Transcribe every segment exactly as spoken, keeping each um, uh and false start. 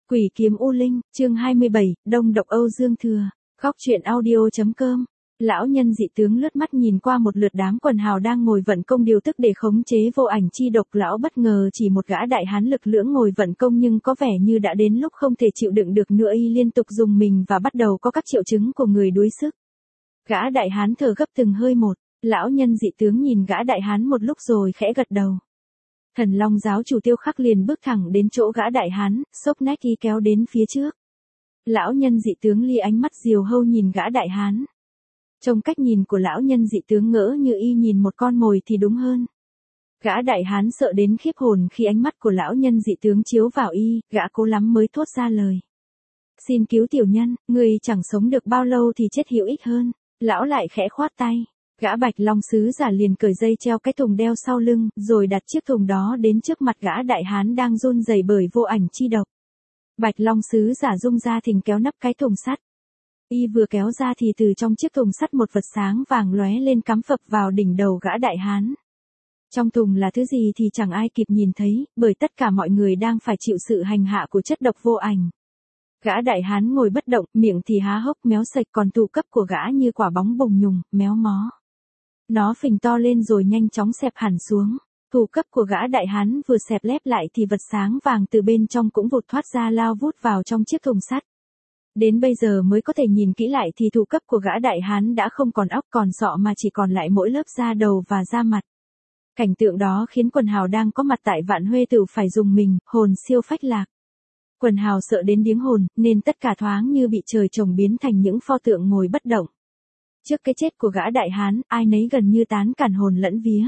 Quỷ kiếm U Linh, chương hai mươi bảy, Đông độc Âu Dương Thừa, khóc chuyện audio.com. Lão nhân dị tướng lướt mắt nhìn qua một lượt đám quần hào đang ngồi vận công điều tức để khống chế vô ảnh chi độc. Lão bất ngờ chỉ một gã đại hán lực lưỡng ngồi vận công nhưng có vẻ như đã đến lúc không thể chịu đựng được nữa, y liên tục dùng mình và bắt đầu có các triệu chứng của người đuối sức. Gã đại hán thở gấp từng hơi một, lão nhân dị tướng nhìn gã đại hán một lúc rồi khẽ gật đầu. Thần Long giáo chủ Tiêu Khắc liền bước thẳng đến chỗ gã đại hán, xốc nách y kéo đến phía trước. Lão nhân dị tướng lia ánh mắt diều hâu nhìn gã đại hán. Trong cách nhìn của lão nhân dị tướng ngỡ như y nhìn một con mồi thì đúng hơn. Gã đại hán sợ đến khiếp hồn khi ánh mắt của lão nhân dị tướng chiếu vào y, gã cố lắm mới thốt ra lời. Xin cứu tiểu nhân, người chẳng sống được bao lâu thì chết hữu ích hơn. Lão lại khẽ khoát tay. Gã Bạch Long sứ giả liền cởi dây treo cái thùng đeo sau lưng, rồi đặt chiếc thùng đó đến trước mặt gã đại hán đang run rẩy bởi vô ảnh chi độc. Bạch Long sứ giả rung ra thình kéo nắp cái thùng sắt. Y vừa kéo ra thì từ trong chiếc thùng sắt một vật sáng vàng lóe lên cắm phập vào đỉnh đầu gã đại hán. Trong thùng là thứ gì thì chẳng ai kịp nhìn thấy, bởi tất cả mọi người đang phải chịu sự hành hạ của chất độc vô ảnh. Gã đại hán ngồi bất động, miệng thì há hốc méo sạch, còn tụ cấp của gã như quả bóng bùng nhùng, méo mó. Nó phình to lên rồi nhanh chóng xẹp hẳn xuống. Thủ cấp của gã đại hán vừa xẹp lép lại thì vật sáng vàng từ bên trong cũng vụt thoát ra lao vút vào trong chiếc thùng sắt. Đến bây giờ mới có thể nhìn kỹ lại thì thủ cấp của gã đại hán đã không còn óc còn sọ mà chỉ còn lại mỗi lớp da đầu và da mặt. Cảnh tượng đó khiến quần hào đang có mặt tại Vạn Huê Tửu phải dùng mình, hồn siêu phách lạc. Quần hào sợ đến điếng hồn, nên tất cả thoáng như bị trời trồng biến thành những pho tượng ngồi bất động. Trước cái chết của gã đại hán, ai nấy gần như tán cản hồn lẫn vía.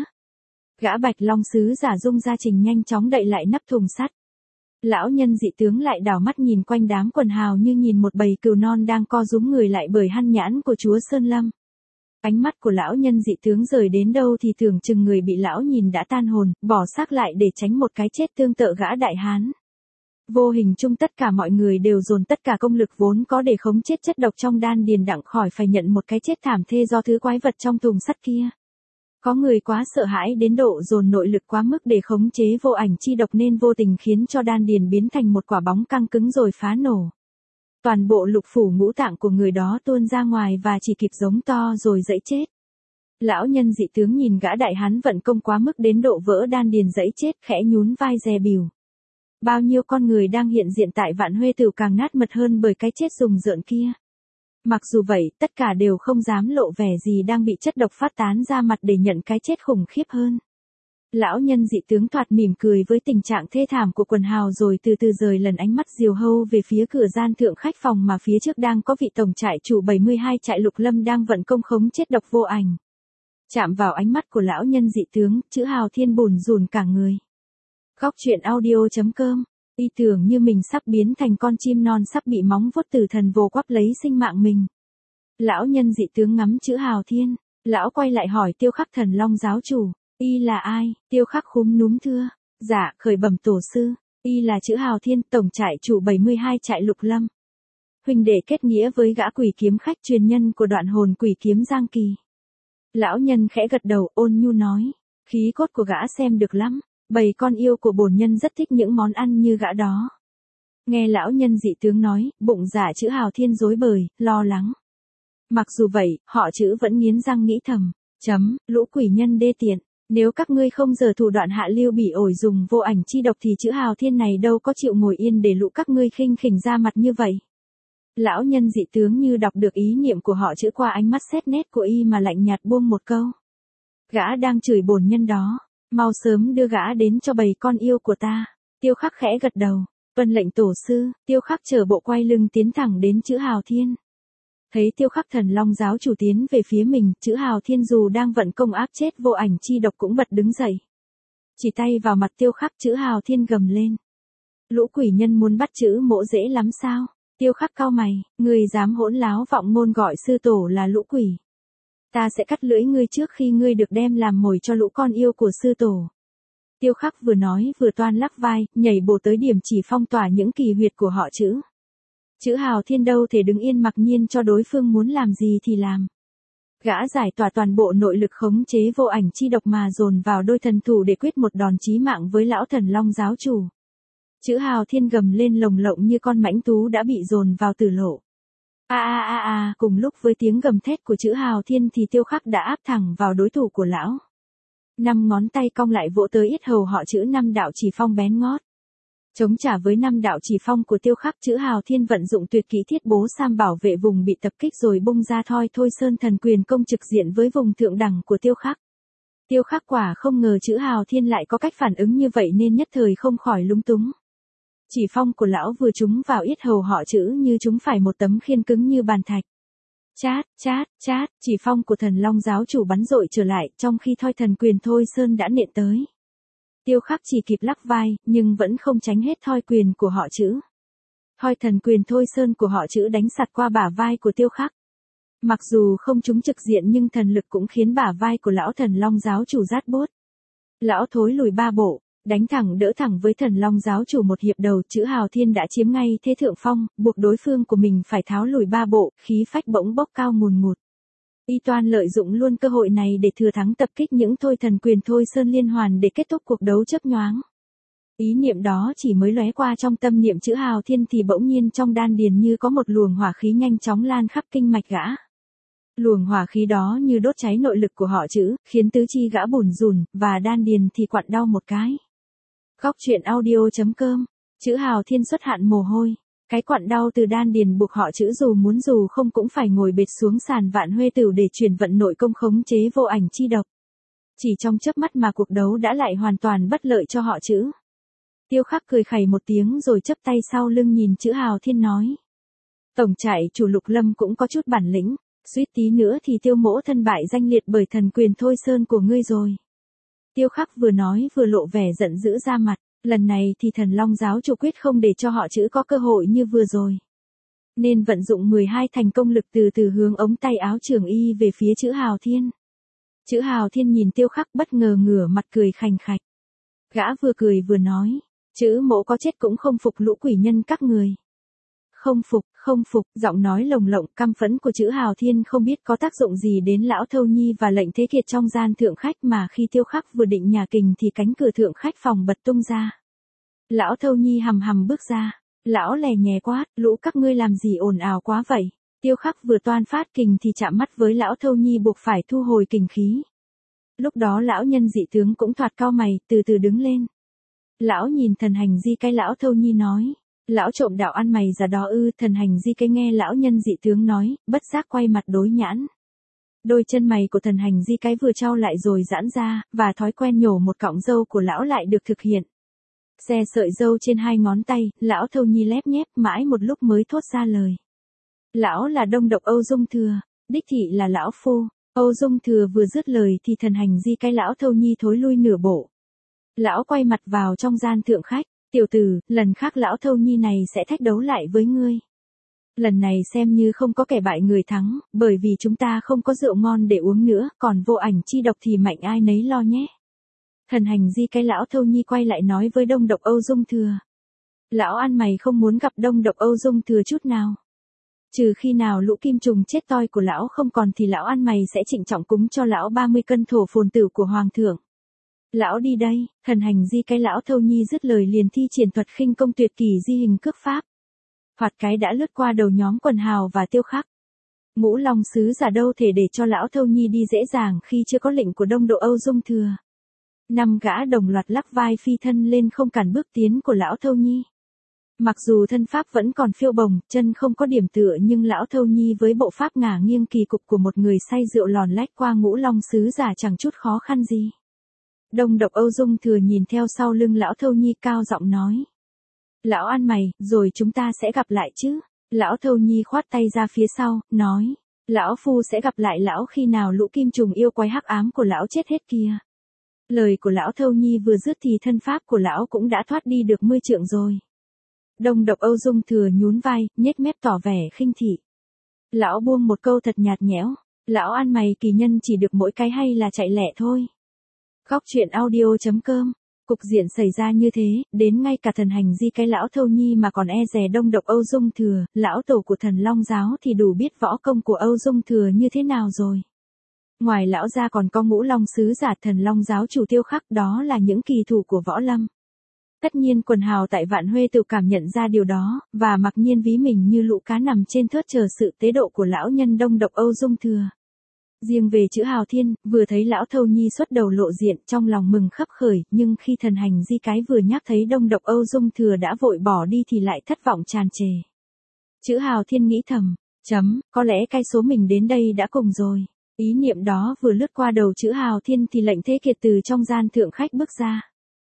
Gã Bạch Long sứ giả rung ra trình nhanh chóng đậy lại nắp thùng sắt. Lão nhân dị tướng lại đảo mắt nhìn quanh đám quần hào như nhìn một bầy cừu non đang co rúm người lại bởi hăn nhãn của chúa Sơn Lâm. Ánh mắt của lão nhân dị tướng rời đến đâu thì tưởng chừng người bị lão nhìn đã tan hồn, bỏ xác lại để tránh một cái chết tương tự gã đại hán. Vô hình chung tất cả mọi người đều dồn tất cả công lực vốn có để khống chết chất độc trong đan điền đặng khỏi phải nhận một cái chết thảm thê do thứ quái vật trong thùng sắt kia. Có người quá sợ hãi đến độ dồn nội lực quá mức để khống chế vô ảnh chi độc nên vô tình khiến cho đan điền biến thành một quả bóng căng cứng rồi phá nổ. Toàn bộ lục phủ ngũ tạng của người đó tuôn ra ngoài và chỉ kịp giống to rồi dẫy chết. Lão nhân dị tướng nhìn gã đại hán vận công quá mức đến độ vỡ đan điền dẫy chết, khẽ nhún vai dè bỉu. Bao nhiêu con người đang hiện diện tại Vạn Huê Tửu càng nát mật hơn bởi cái chết rùng rợn kia. Mặc dù vậy, tất cả đều không dám lộ vẻ gì đang bị chất độc phát tán ra mặt để nhận cái chết khủng khiếp hơn. Lão nhân dị tướng thoạt mỉm cười với tình trạng thê thảm của quần hào rồi từ từ rời lần ánh mắt diều hâu về phía cửa gian thượng khách phòng mà phía trước đang có vị tổng trại chủ bảy mươi hai trại Lục Lâm đang vận công khống chết độc vô ảnh. Chạm vào ánh mắt của lão nhân dị tướng, chữ Hào Thiên bùn rùn cả người. Khóc chuyện audio.com. Y tưởng như mình sắp biến thành con chim non sắp bị móng vuốt tử thần vồ quắp lấy sinh mạng mình. Lão nhân dị tướng ngắm chữ Hào Thiên, lão quay lại hỏi Tiêu Khắc Thần Long giáo chủ, y là ai? Tiêu Khắc khúm núm thưa, dạ, khởi bẩm tổ sư, y là chữ Hào Thiên, tổng trại chủ bảy mươi hai trại Lục Lâm. Huynh đệ kết nghĩa với gã quỷ kiếm khách truyền nhân của đoạn hồn quỷ kiếm Giang Kỳ. Lão nhân khẽ gật đầu ôn nhu nói, khí cốt của gã xem được lắm. Bầy con yêu của bổn nhân rất thích những món ăn như gã đó. Nghe lão nhân dị tướng nói, bụng dạ chữ Hào Thiên rối bời, lo lắng. Mặc dù vậy, họ chữ vẫn nghiến răng nghĩ thầm, chấm, lũ quỷ nhân đê tiện, nếu các ngươi không giờ thủ đoạn hạ lưu bỉ ổi dùng vô ảnh chi độc thì chữ Hào Thiên này đâu có chịu ngồi yên để lũ các ngươi khinh khỉnh ra mặt như vậy. Lão nhân dị tướng như đọc được ý niệm của họ chữ qua ánh mắt xét nét của y mà lạnh nhạt buông một câu. Gã đang chửi bổn nhân đó. Mau sớm đưa gã đến cho bầy con yêu của ta. Tiêu Khắc khẽ gật đầu. Vân lệnh tổ sư. Tiêu Khắc chờ bộ quay lưng tiến thẳng đến chữ Hào Thiên. Thấy Tiêu Khắc Thần Long giáo chủ tiến về phía mình, chữ Hào Thiên dù đang vận công áp chết vô ảnh chi độc cũng bật đứng dậy. Chỉ tay vào mặt Tiêu Khắc, chữ Hào Thiên gầm lên. Lũ quỷ nhân muốn bắt chữ mỗ dễ lắm sao? Tiêu Khắc cau mày, người dám hỗn láo vọng ngôn gọi sư tổ là lũ quỷ. Ta sẽ cắt lưỡi ngươi trước khi ngươi được đem làm mồi cho lũ con yêu của sư tổ. Tiêu Khắc vừa nói vừa toan lắc vai, nhảy bổ tới điểm chỉ phong tỏa những kỳ huyệt của họ chữ. Chữ Hào Thiên đâu thể đứng yên mặc nhiên cho đối phương muốn làm gì thì làm. Gã giải tỏa toàn bộ nội lực khống chế vô ảnh chi độc mà dồn vào đôi thần thủ để quyết một đòn chí mạng với lão Thần Long giáo chủ. Chữ Hào Thiên gầm lên lồng lộng như con mãnh thú đã bị dồn vào tử lộ. A a a a, cùng lúc với tiếng gầm thét của chữ Hào Thiên thì Tiêu Khắc đã áp thẳng vào đối thủ của lão. Năm ngón tay cong lại vỗ tới yết hầu họ chữ năm đạo chỉ phong bén ngót. Chống trả với năm đạo chỉ phong của Tiêu Khắc, chữ Hào Thiên vận dụng tuyệt kỹ Thiết Bố Sam bảo vệ vùng bị tập kích rồi bung ra thoi thôi sơn thần quyền công trực diện với vùng thượng đẳng của Tiêu Khắc. Tiêu Khắc quả không ngờ chữ Hào Thiên lại có cách phản ứng như vậy nên nhất thời không khỏi lúng túng. Chỉ phong của lão vừa trúng vào yết hầu họ chữ như trúng phải một tấm khiên cứng như bàn thạch. Chát, chát, chát, chỉ phong của Thần Long giáo chủ bắn dội trở lại trong khi thoi thần quyền thôi sơn đã nện tới. Tiêu Khắc chỉ kịp lắc vai, nhưng vẫn không tránh hết thoi quyền của họ chữ. Thoi thần quyền thôi sơn của họ chữ đánh sạt qua bả vai của Tiêu Khắc. Mặc dù không trúng trực diện nhưng thần lực cũng khiến bả vai của lão Thần Long giáo chủ rát bốt. Lão thối lùi ba bộ, đánh thẳng đỡ thẳng với Thần Long giáo chủ một hiệp đầu, chữ Hào Thiên đã chiếm ngay thế thượng phong, buộc đối phương của mình phải tháo lùi ba bộ, khí phách bỗng bốc cao ngùn ngụt. Y toan lợi dụng luôn cơ hội này để thừa thắng tập kích những thôi thần quyền thôi sơn liên hoàn để kết thúc cuộc đấu chớp nhoáng. Ý niệm đó chỉ mới lóe qua trong tâm niệm chữ Hào Thiên thì bỗng nhiên trong đan điền như có một luồng hỏa khí nhanh chóng lan khắp kinh mạch gã. Luồng hỏa khí đó như đốt cháy nội lực của họ chữ, khiến tứ chi gã bủn rủn, và đan điền thì quặn đau một cái. Góc truyện audio chấm com, chữ Hào Thiên xuất hạn mồ hôi. Cái quặn đau từ đan điền buộc họ chữ dù muốn dù không cũng phải ngồi bệt xuống sàn vạn huê tửu để chuyển vận nội công khống chế vô ảnh chi độc. Chỉ trong chớp mắt mà cuộc đấu đã lại hoàn toàn bất lợi cho họ chữ. Tiêu Khắc cười khẩy một tiếng rồi chắp tay sau lưng nhìn chữ Hào Thiên nói. Tổng trại chủ Lục Lâm cũng có chút bản lĩnh, suýt tí nữa thì Tiêu mỗ thân bại danh liệt bởi thần quyền thôi sơn của ngươi rồi. Tiêu Khắc vừa nói vừa lộ vẻ giận dữ ra mặt. Lần này thì Thần Long giáo chủ quyết không để cho họ chữ có cơ hội như vừa rồi. Nên vận dụng mười hai thành công lực từ từ hướng ống tay áo trường y về phía chữ Hào Thiên. Chữ Hào Thiên nhìn Tiêu Khắc bất ngờ ngửa mặt cười khành khạch. Gã vừa cười vừa nói, chữ mỗ có chết cũng không phục lũ quỷ nhân các người. Không phục, không phục, giọng nói lồng lộng căm phẫn của chữ Hào Thiên không biết có tác dụng gì đến lão Thâu Nhi và lệnh Thế Kiệt trong gian thượng khách mà khi Tiêu Khắc vừa định nhà kình thì cánh cửa thượng khách phòng bật tung ra. Lão Thâu Nhi hầm hầm bước ra, lão lè nhè quát, lũ các ngươi làm gì ồn ào quá vậy. Tiêu Khắc vừa toan phát kình thì chạm mắt với lão Thâu Nhi buộc phải thu hồi kình khí. Lúc đó lão nhân dị tướng cũng thoạt cau mày, từ từ đứng lên. Lão nhìn thần hành di cái lão Thâu Nhi nói. Lão trộm đạo ăn mày già đó ư. Thần hành di cái nghe lão nhân dị tướng nói, bất giác quay mặt đối nhãn. Đôi chân mày của thần hành di cái vừa trao lại rồi giãn ra, và thói quen nhổ một cọng râu của lão lại được thực hiện. Xe sợi râu trên hai ngón tay, lão Thâu Nhi lép nhép mãi một lúc mới thốt ra lời. Lão là Đông Độc Âu Dung Thừa, đích thị là lão phu. Âu Dung Thừa vừa dứt lời thì thần hành di cái lão Thâu Nhi thối lui nửa bộ. Lão quay mặt vào trong gian thượng khách. Tiểu tử, lần khác lão Thâu Nhi này sẽ thách đấu lại với ngươi. Lần này xem như không có kẻ bại người thắng, bởi vì chúng ta không có rượu ngon để uống nữa, còn vô ảnh chi độc thì mạnh ai nấy lo nhé. Thần hành di cái lão Thâu Nhi quay lại nói với Đông Độc Âu Dung Thừa. Lão ăn mày không muốn gặp Đông Độc Âu Dung Thừa chút nào. Trừ khi nào lũ kim trùng chết toi của lão không còn thì lão ăn mày sẽ trịnh trọng cúng cho lão ba mươi cân thổ phồn tử của hoàng thượng. Lão đi đây. Thần hành di cái lão Thâu Nhi dứt lời liền thi triển thuật khinh công tuyệt kỳ di hình cước pháp. Thoạt cái đã lướt qua đầu nhóm Quần Hào và Tiêu Khắc. Ngũ Long sứ giả đâu thể để cho lão Thâu Nhi đi dễ dàng khi chưa có lệnh của Đông Độ Âu Dung Thừa. Năm gã đồng loạt lắc vai phi thân lên không cản bước tiến của lão Thâu Nhi. Mặc dù thân pháp vẫn còn phiêu bồng, chân không có điểm tựa nhưng lão Thâu Nhi với bộ pháp ngả nghiêng kỳ cục của một người say rượu lòn lách qua Ngũ Long sứ giả chẳng chút khó khăn gì. Đông Độc Âu Dung Thừa nhìn theo sau lưng lão Thâu Nhi cao giọng nói. Lão ăn mày, rồi chúng ta sẽ gặp lại chứ. Lão Thâu Nhi khoát tay ra phía sau, nói. Lão phu sẽ gặp lại lão khi nào lũ kim trùng yêu quái hắc ám của lão chết hết kia. Lời của lão Thâu Nhi vừa dứt thì thân pháp của lão cũng đã thoát đi được mươi trượng rồi. Đông Độc Âu Dung Thừa nhún vai, nhếch mép tỏ vẻ khinh thị. Lão buông một câu thật nhạt nhẽo. Lão ăn mày kỳ nhân chỉ được mỗi cái hay là chạy lẹ thôi. Góc truyện audio chấm com. Cục diện xảy ra như thế, đến ngay cả thần hành di cái lão Thâu Nhi mà còn e dè Đông Độc Âu Dung Thừa, lão tổ của Thần Long giáo thì đủ biết võ công của Âu Dung Thừa như thế nào rồi. Ngoài lão ra còn có Ngũ Long sứ giả Thần Long giáo chủ Tiêu Khắc, đó là những kỳ thủ của võ lâm. Tất nhiên quần hào tại Vạn Huê tự cảm nhận ra điều đó, và mặc nhiên ví mình như lũ cá nằm trên thớt chờ sự tế độ của lão nhân Đông Độc Âu Dung Thừa. Riêng về chữ Hào Thiên, vừa thấy lão Thâu Nhi xuất đầu lộ diện trong lòng mừng khấp khởi, nhưng khi thần hành di cái vừa nhắc thấy Đông Độc Âu Dung Thừa đã vội bỏ đi thì lại thất vọng tràn trề. Chữ Hào Thiên nghĩ thầm, chấm, có lẽ cái số mình đến đây đã cùng rồi. Ý niệm đó vừa lướt qua đầu chữ Hào Thiên thì lệnh Thế Kiệt từ trong gian thượng khách bước ra.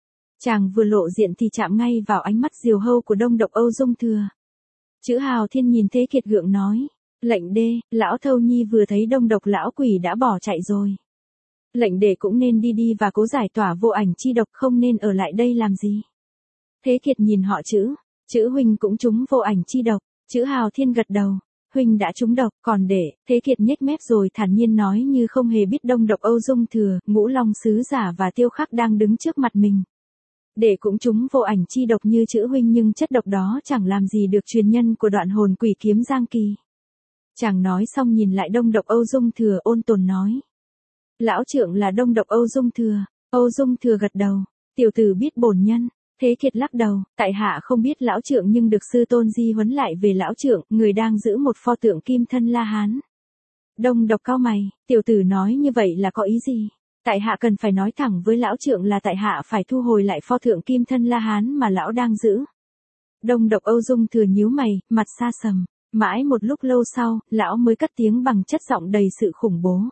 Chàng vừa lộ diện thì chạm ngay vào ánh mắt diều hâu của Đông Độc Âu Dung Thừa. Chữ Hào Thiên nhìn Thế Kiệt gượng nói, lệnh đê, lão Thâu Nhi vừa thấy Đông Độc lão quỷ đã bỏ chạy rồi. Lệnh đệ cũng nên đi đi và cố giải tỏa vô ảnh chi độc, không nên ở lại đây làm gì. Thế Kiệt nhìn họ chữ, chữ huynh cũng trúng vô ảnh chi độc, chữ Hào Thiên gật đầu, huynh đã trúng độc, còn đệ, Thế Kiệt nhếch mép rồi thản nhiên nói như không hề biết Đông Độc Âu Dung Thừa, Ngũ Long sứ giả và Tiêu Khắc đang đứng trước mặt mình. Đệ cũng trúng vô ảnh chi độc như chữ huynh, nhưng chất độc đó chẳng làm gì được truyền nhân của đoạn hồn quỷ kiếm Giang Kỳ. Chàng nói xong nhìn lại Đông Độc Âu Dung Thừa ôn tồn nói. Lão trượng là Đông Độc Âu Dung Thừa. Âu Dung Thừa gật đầu, tiểu tử biết bổn nhân. Thế Kiệt lắc đầu, tại hạ không biết lão trượng nhưng được sư tôn di huấn lại về lão trượng, người đang giữ một pho tượng kim thân La Hán. Đông Độc cau mày, tiểu tử nói như vậy là có ý gì? Tại hạ cần phải nói thẳng với lão trượng là tại hạ phải thu hồi lại pho tượng kim thân La Hán mà lão đang giữ. Đông Độc Âu Dung Thừa nhíu mày, mặt xa sầm. Mãi một lúc lâu sau, lão mới cất tiếng bằng chất giọng đầy sự khủng bố.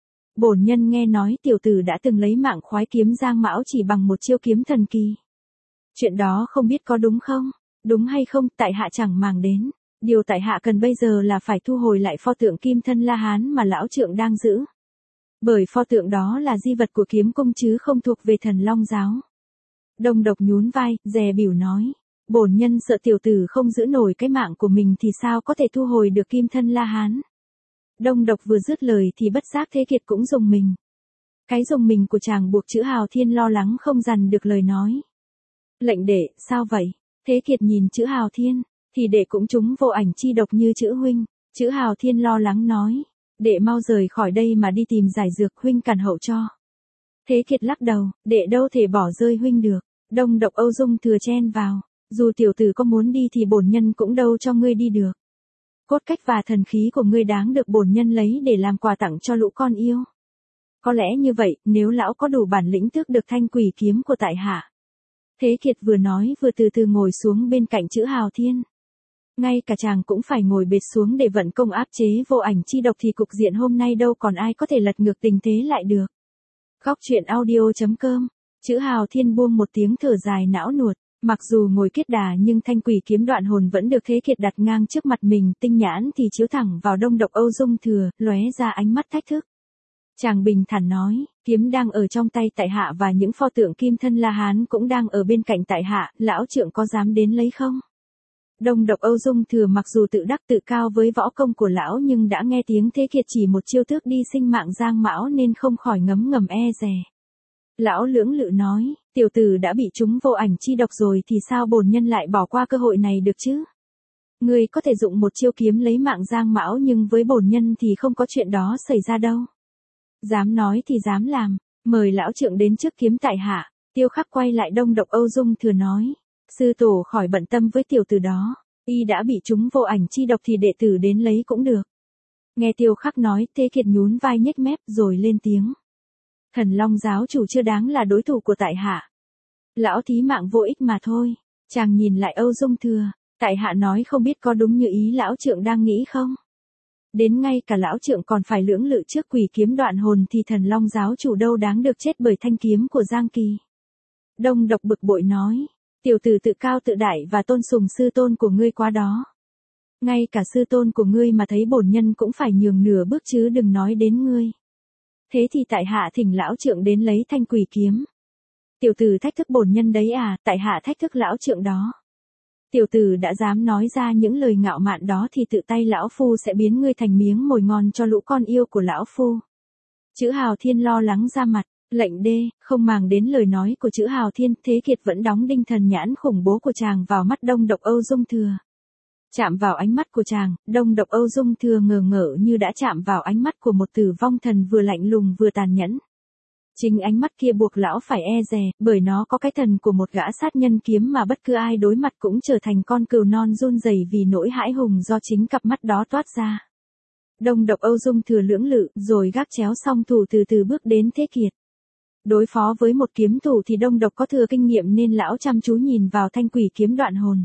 Bổn nhân nghe nói tiểu tử đã từng lấy mạng khoái kiếm Giang Mão chỉ bằng một chiêu kiếm thần kỳ. Chuyện đó không biết có đúng không? Đúng hay không, tại hạ chẳng màng đến. Điều tại hạ cần bây giờ là phải thu hồi lại pho tượng kim thân La Hán mà lão trượng đang giữ. Bởi pho tượng đó là di vật của kiếm cung chứ không thuộc về Thần Long giáo. Đông Độc nhún vai, dè bỉu nói. Bổn nhân sợ tiểu tử không giữ nổi cái mạng của mình thì sao có thể thu hồi được kim thân La Hán. Đông Độc vừa dứt lời thì bất giác Thế Kiệt cũng dùng mình. Cái dùng mình của chàng buộc chữ Hào Thiên lo lắng không dằn được lời nói. Lệnh đệ, sao vậy? Thế Kiệt nhìn chữ Hào Thiên, thì đệ cũng trúng vô ảnh chi độc như chữ huynh. Chữ Hào Thiên lo lắng nói, đệ mau rời khỏi đây mà đi tìm giải dược, huynh cản hậu cho. Thế Kiệt lắc đầu, đệ đâu thể bỏ rơi huynh được. Đông Độc Âu Dung Thừa chen vào. Dù tiểu tử có muốn đi thì bổn nhân cũng đâu cho ngươi đi được. Cốt cách và thần khí của ngươi đáng được bổn nhân lấy để làm quà tặng cho lũ con yêu. Có lẽ như vậy, nếu lão có đủ bản lĩnh tước được thanh quỷ kiếm của tại hạ. Thế Kiệt vừa nói vừa từ từ ngồi xuống bên cạnh chữ Hào Thiên. Ngay cả chàng cũng phải ngồi bệt xuống để vận công áp chế vô ảnh chi độc thì cục diện hôm nay đâu còn ai có thể lật ngược tình thế lại được. Góc truyện audio chấm com, chữ Hào Thiên buông một tiếng thở dài não nuột. Mặc dù ngồi kết đà nhưng thanh quỷ kiếm đoạn hồn vẫn được Thế Kiệt đặt ngang trước mặt mình, tinh nhãn thì chiếu thẳng vào Đông Độc Âu Dung Thừa, lóe ra ánh mắt thách thức. Chàng bình thản nói, kiếm đang ở trong tay tại hạ và những pho tượng kim thân La Hán cũng đang ở bên cạnh tại hạ, lão trượng có dám đến lấy không? Đông Độc Âu Dung Thừa mặc dù tự đắc tự cao với võ công của lão nhưng đã nghe tiếng Thế Kiệt chỉ một chiêu tước đi sinh mạng Giang Mão nên không khỏi ngấm ngầm e dè. Lão lưỡng lự nói, tiểu tử đã bị trúng vô ảnh chi độc rồi thì sao bổn nhân lại bỏ qua cơ hội này được chứ? Ngươi có thể dụng một chiêu kiếm lấy mạng Giang Mão nhưng với bổn nhân thì không có chuyện đó xảy ra đâu. Dám nói thì dám làm, mời lão trượng đến trước kiếm tại hạ. Tiêu Khắc quay lại Đông Độc Âu Dung Thừa nói, sư tổ khỏi bận tâm với tiểu tử đó, y đã bị trúng vô ảnh chi độc thì đệ tử đến lấy cũng được. Nghe Tiêu Khắc nói, Thế Kiệt nhún vai nhếch mép rồi lên tiếng. Thần Long giáo chủ chưa đáng là đối thủ của tại hạ. Lão thí mạng vô ích mà thôi. Chàng nhìn lại Âu Dung Thừa, tại hạ nói không biết có đúng như ý lão trượng đang nghĩ không? Đến ngay cả lão trượng còn phải lưỡng lự trước quỷ kiếm đoạn hồn thì Thần Long giáo chủ đâu đáng được chết bởi thanh kiếm của Giang Kỳ. Đông Độc bực bội nói, tiểu tử tự cao tự đại và tôn sùng sư tôn của ngươi quá đó. Ngay cả sư tôn của ngươi mà thấy bổn nhân cũng phải nhường nửa bước chứ đừng nói đến ngươi. Thế thì tại hạ thỉnh lão trượng đến lấy thanh quỷ kiếm. Tiểu tử thách thức bổn nhân đấy à, tại hạ thách thức lão trượng đó. Tiểu tử đã dám nói ra những lời ngạo mạn đó thì tự tay lão phu sẽ biến ngươi thành miếng mồi ngon cho lũ con yêu của lão phu. Chữ Hào Thiên lo lắng ra mặt, lệnh đê, không màng đến lời nói của chữ Hào Thiên, Thế Kiệt vẫn đóng đinh thần nhãn khủng bố của chàng vào mắt Đông Độc Âu Dung Thừa. Chạm vào ánh mắt của chàng, Đông Độc Âu Dung Thừa ngờ ngợ như đã chạm vào ánh mắt của một tử vong thần vừa lạnh lùng vừa tàn nhẫn. Chính ánh mắt kia buộc lão phải e dè, bởi nó có cái thần của một gã sát nhân kiếm mà bất cứ ai đối mặt cũng trở thành con cừu non run rẩy vì nỗi hãi hùng do chính cặp mắt đó toát ra. Đông Độc Âu Dung Thừa lưỡng lự, rồi gác chéo song thủ từ từ bước đến Thế Kiệt. Đối phó với một kiếm thủ thì Đông Độc có thừa kinh nghiệm nên lão chăm chú nhìn vào thanh quỷ kiếm đoạn hồn.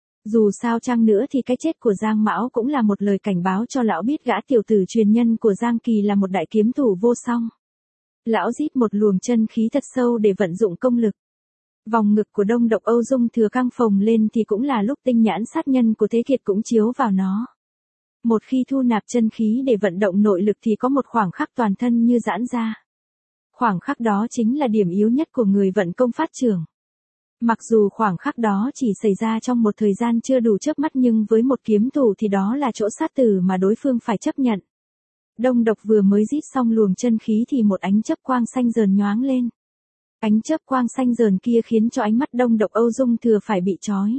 Dù sao chăng nữa thì cái chết của Giang Mão cũng là một lời cảnh báo cho lão biết gã tiểu tử truyền nhân của Giang Kỳ là một đại kiếm thủ vô song. Lão rít một luồng chân khí thật sâu để vận dụng công lực. Vòng ngực của Đông Độc Âu Dung Thừa căng phồng lên thì cũng là lúc tinh nhãn sát nhân của Thế Kiệt cũng chiếu vào nó. Một khi thu nạp chân khí để vận động nội lực thì có một khoảng khắc toàn thân như giãn ra. Khoảng khắc đó chính là điểm yếu nhất của người vận công phát trưởng. Mặc dù khoảng khắc đó chỉ xảy ra trong một thời gian chưa đủ chớp mắt nhưng với một kiếm thủ thì đó là chỗ sát tử mà đối phương phải chấp nhận. Đông Độc vừa mới rít xong luồng chân khí thì một ánh chớp quang xanh dờn nhoáng lên. Ánh chớp quang xanh dờn kia khiến cho ánh mắt Đông Độc Âu Dung Thừa phải bị chói.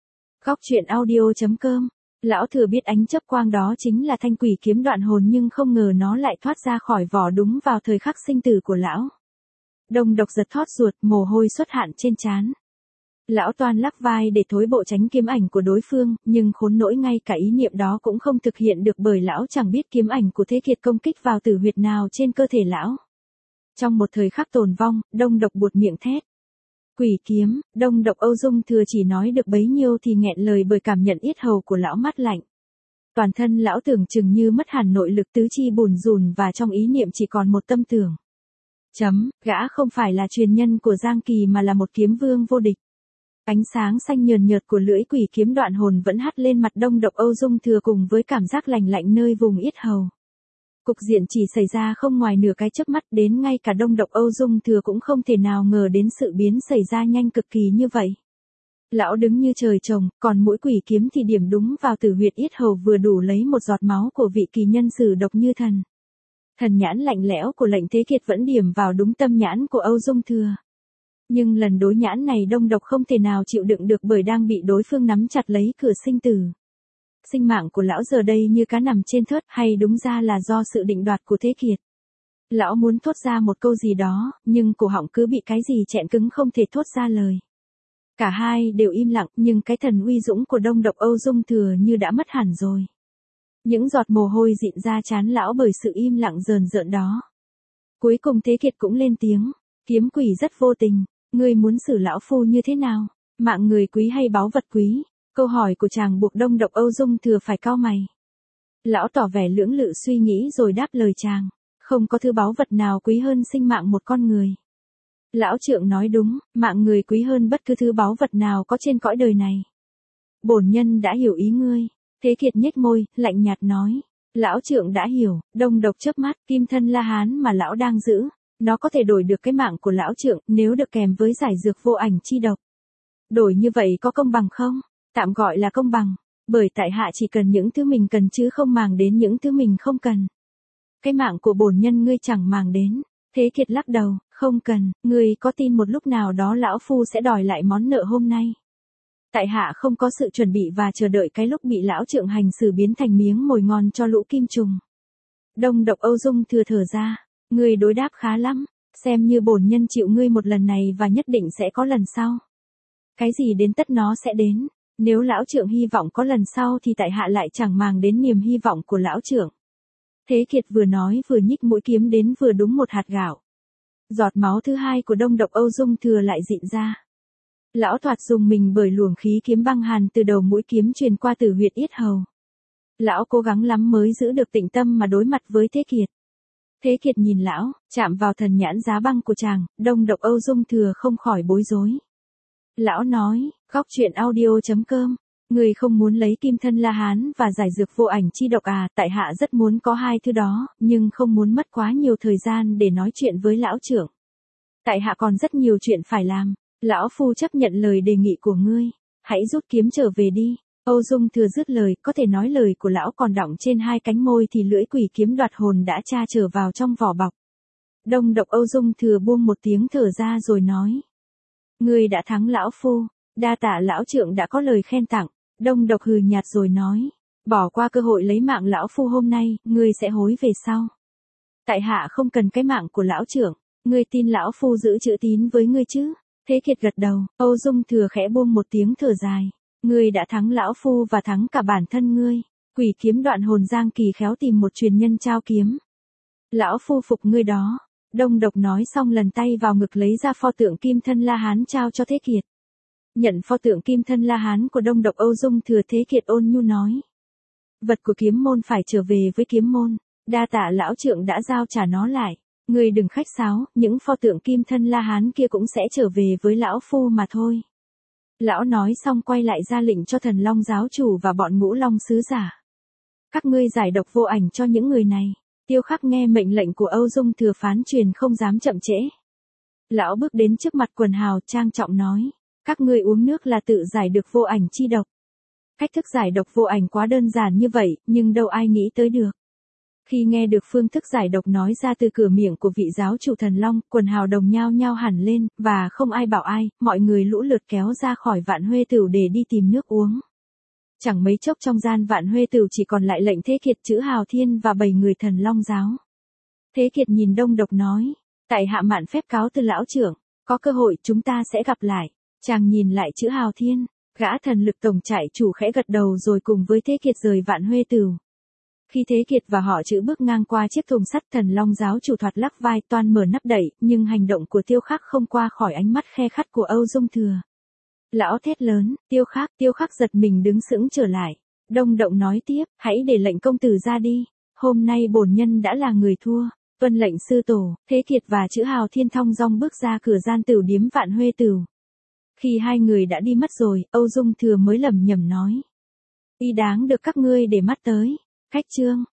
Góc truyện audio chấm com. Lão Thừa biết ánh chớp quang đó chính là thanh quỷ kiếm đoạn hồn nhưng không ngờ nó lại thoát ra khỏi vỏ đúng vào thời khắc sinh tử của lão. Đông Độc giật thót ruột, mồ hôi xuất hạn trên trán. Lão toan lắc vai để thối bộ tránh kiếm ảnh của đối phương, nhưng khốn nỗi ngay cả ý niệm đó cũng không thực hiện được bởi lão chẳng biết kiếm ảnh của Thế Kiệt công kích vào tử huyệt nào trên cơ thể lão. Trong một thời khắc tồn vong, Đông Độc buột miệng thét. Quỷ kiếm, Đông Độc Âu Dung Thừa chỉ nói được bấy nhiêu thì nghẹn lời bởi cảm nhận yết hầu của lão mát lạnh. Toàn thân lão tưởng chừng như mất hẳn nội lực tứ chi bùn rùn và trong ý niệm chỉ còn một tâm tưởng. Chấm, gã không phải là truyền nhân của Giang Kỳ mà là một kiếm vương vô địch. Ánh sáng xanh nhờn nhợt của lưỡi quỷ kiếm đoạn hồn vẫn hắt lên mặt Đông Độc Âu Dung Thừa cùng với cảm giác lành lạnh nơi vùng yết hầu. Cục diện chỉ xảy ra không ngoài nửa cái chớp mắt, đến ngay cả Đông Độc Âu Dung Thừa cũng không thể nào ngờ đến sự biến xảy ra nhanh cực kỳ như vậy. Lão đứng như trời trồng, còn mũi quỷ kiếm thì điểm đúng vào tử huyệt yết hầu vừa đủ lấy một giọt máu của vị kỳ nhân sử độc như thần. Thần nhãn lạnh lẽo của lệnh Thế Kiệt vẫn điểm vào đúng tâm nhãn của Âu Dung Thừa. Nhưng lần đối nhãn này Đông Độc không thể nào chịu đựng được bởi đang bị đối phương nắm chặt lấy cửa sinh tử. Sinh mạng của lão giờ đây như cá nằm trên thớt, hay đúng ra là do sự định đoạt của Thế Kiệt. Lão muốn thốt ra một câu gì đó, nhưng cổ họng cứ bị cái gì chẹn cứng không thể thốt ra lời. Cả hai đều im lặng nhưng cái thần uy dũng của Đông Độc Âu Dung Thừa như đã mất hẳn rồi. Những giọt mồ hôi dịn ra trán lão bởi sự im lặng rờn rợn đó. Cuối cùng Thế Kiệt cũng lên tiếng, kiếm quỷ rất vô tình, ngươi muốn xử lão phu như thế nào, mạng người quý hay báu vật quý? Câu hỏi của chàng buộc Đông Độc Âu Dung Thừa phải cau mày. Lão tỏ vẻ lưỡng lự suy nghĩ rồi đáp lời chàng, không có thứ báu vật nào quý hơn sinh mạng một con người. Lão trượng nói đúng, mạng người quý hơn bất cứ thứ báu vật nào có trên cõi đời này. Bổn nhân đã hiểu ý ngươi. Thế Kiệt nhếch môi, lạnh nhạt nói. Lão trượng đã hiểu. Đông Độc chớp mắt, kim thân La Hán mà lão đang giữ, nó có thể đổi được cái mạng của lão trượng nếu được kèm với giải dược vô ảnh chi độc. Đổi như vậy có công bằng không? Tạm gọi là công bằng, bởi tại hạ chỉ cần những thứ mình cần chứ không màng đến những thứ mình không cần. Cái mạng của bổn nhân ngươi chẳng màng đến. Thế Kiệt lắc đầu, không cần, ngươi có tin một lúc nào đó lão phu sẽ đòi lại món nợ hôm nay. Tại hạ không có sự chuẩn bị và chờ đợi cái lúc bị lão trượng hành xử biến thành miếng mồi ngon cho lũ kim trùng. Đông Độc Âu Dung Thừa thở ra, ngươi đối đáp khá lắm, xem như bổn nhân chịu ngươi một lần này và nhất định sẽ có lần sau. Cái gì đến tất nó sẽ đến. Nếu lão trượng hy vọng có lần sau thì tại hạ lại chẳng màng đến niềm hy vọng của lão trượng. Thế Kiệt vừa nói vừa nhích mũi kiếm đến vừa đúng một hạt gạo. Giọt máu thứ hai của Đông Độc Âu Dung Thừa lại dịn ra. Lão thoạt dùng mình bởi luồng khí kiếm băng hàn từ đầu mũi kiếm truyền qua tử huyệt yết hầu. Lão cố gắng lắm mới giữ được tĩnh tâm mà đối mặt với Thế Kiệt. Thế Kiệt nhìn lão, chạm vào thần nhãn giá băng của chàng, Đông Độc Âu Dung Thừa không khỏi bối rối. Lão nói, góc truyện audio chấm com, người không muốn lấy kim thân La Hán và giải dược vô ảnh chi độc à? Tại hạ rất muốn có hai thứ đó, nhưng không muốn mất quá nhiều thời gian để nói chuyện với lão trưởng. Tại hạ còn rất nhiều chuyện phải làm. Lão phu chấp nhận lời đề nghị của ngươi, hãy rút kiếm trở về đi. Âu Dung Thừa dứt lời, có thể nói lời của lão còn đọng trên hai cánh môi thì lưỡi quỷ kiếm đoạt hồn đã tra trở vào trong vỏ bọc. Đông Độc Âu Dung Thừa buông một tiếng thở ra rồi nói. Ngươi đã thắng lão phu, đa tạ lão trượng đã có lời khen tặng. Đông Độc hừ nhạt rồi nói, bỏ qua cơ hội lấy mạng lão phu hôm nay, ngươi sẽ hối về sau. Tại hạ không cần cái mạng của lão trượng, Ngươi tin lão phu giữ chữ tín với ngươi chứ? Thế Kiệt gật đầu, Âu Dung Thừa khẽ buông một tiếng thở dài. Ngươi đã thắng lão phu và thắng cả bản thân ngươi. Quỷ kiếm đoạn hồn Giang Kỳ khéo tìm một truyền nhân trao kiếm. Lão phu phục ngươi đó. Đông Độc nói xong lần tay vào ngực lấy ra pho tượng kim thân La Hán trao cho Thế Kiệt. Nhận pho tượng kim thân La Hán của Đông Độc Âu Dung Thừa, Thế Kiệt ôn nhu nói. Vật của kiếm môn phải trở về với kiếm môn. Đa tạ lão trượng đã giao trả nó lại. Ngươi đừng khách sáo, những pho tượng kim thân La Hán kia cũng sẽ trở về với lão phu mà thôi. Lão nói xong quay lại ra lệnh cho Thần Long giáo chủ và bọn Ngũ Long sứ giả. Các ngươi giải độc vô ảnh cho những người này. Tiêu Khắc nghe mệnh lệnh của Âu Dung Thừa phán truyền không dám chậm trễ. Lão bước đến trước mặt quần hào trang trọng nói. Các ngươi uống nước là tự giải được vô ảnh chi độc. Cách thức giải độc vô ảnh quá đơn giản như vậy, nhưng đâu ai nghĩ tới được. Khi nghe được phương thức giải độc nói ra từ cửa miệng của vị giáo chủ Thần Long, quần hào đồng nhao nhao hẳn lên, và không ai bảo ai, mọi người lũ lượt kéo ra khỏi Vạn Huê Tửu để đi tìm nước uống. Chẳng mấy chốc trong gian Vạn Huê Tửu chỉ còn lại lệnh Thế Kiệt, Chữ Hào Thiên và bảy người Thần Long giáo. Thế Kiệt nhìn Đông Độc nói, tại hạ mạn phép cáo từ lão trưởng, có cơ hội chúng ta sẽ gặp lại. Chàng nhìn lại Chữ Hào Thiên, gã thần lực tổng trại chủ khẽ gật đầu rồi cùng với Thế Kiệt rời Vạn Huê Tửu. Khi Thế Kiệt và họ Chữ bước ngang qua chiếc thùng sắt, Thần Long giáo chủ thoạt lắc vai toan mở nắp đậy, nhưng hành động của Tiêu Khắc không qua khỏi ánh mắt khe khắt của Âu Dung Thừa. Lão thét lớn, Tiêu Khắc, Tiêu Khắc giật mình đứng sững trở lại. Đông Động nói tiếp, hãy để lệnh công tử ra đi. Hôm nay bổn nhân đã là người thua. Tuân lệnh sư tổ. Thế Kiệt và Chữ Hào Thiên thong dong bước ra cửa gian tửu điếm Vạn Huê Tửu. Khi hai người đã đi mất rồi, Âu Dung Thừa mới lẩm nhẩm nói. Y đáng được các ngươi để mắt tới. Khách trương.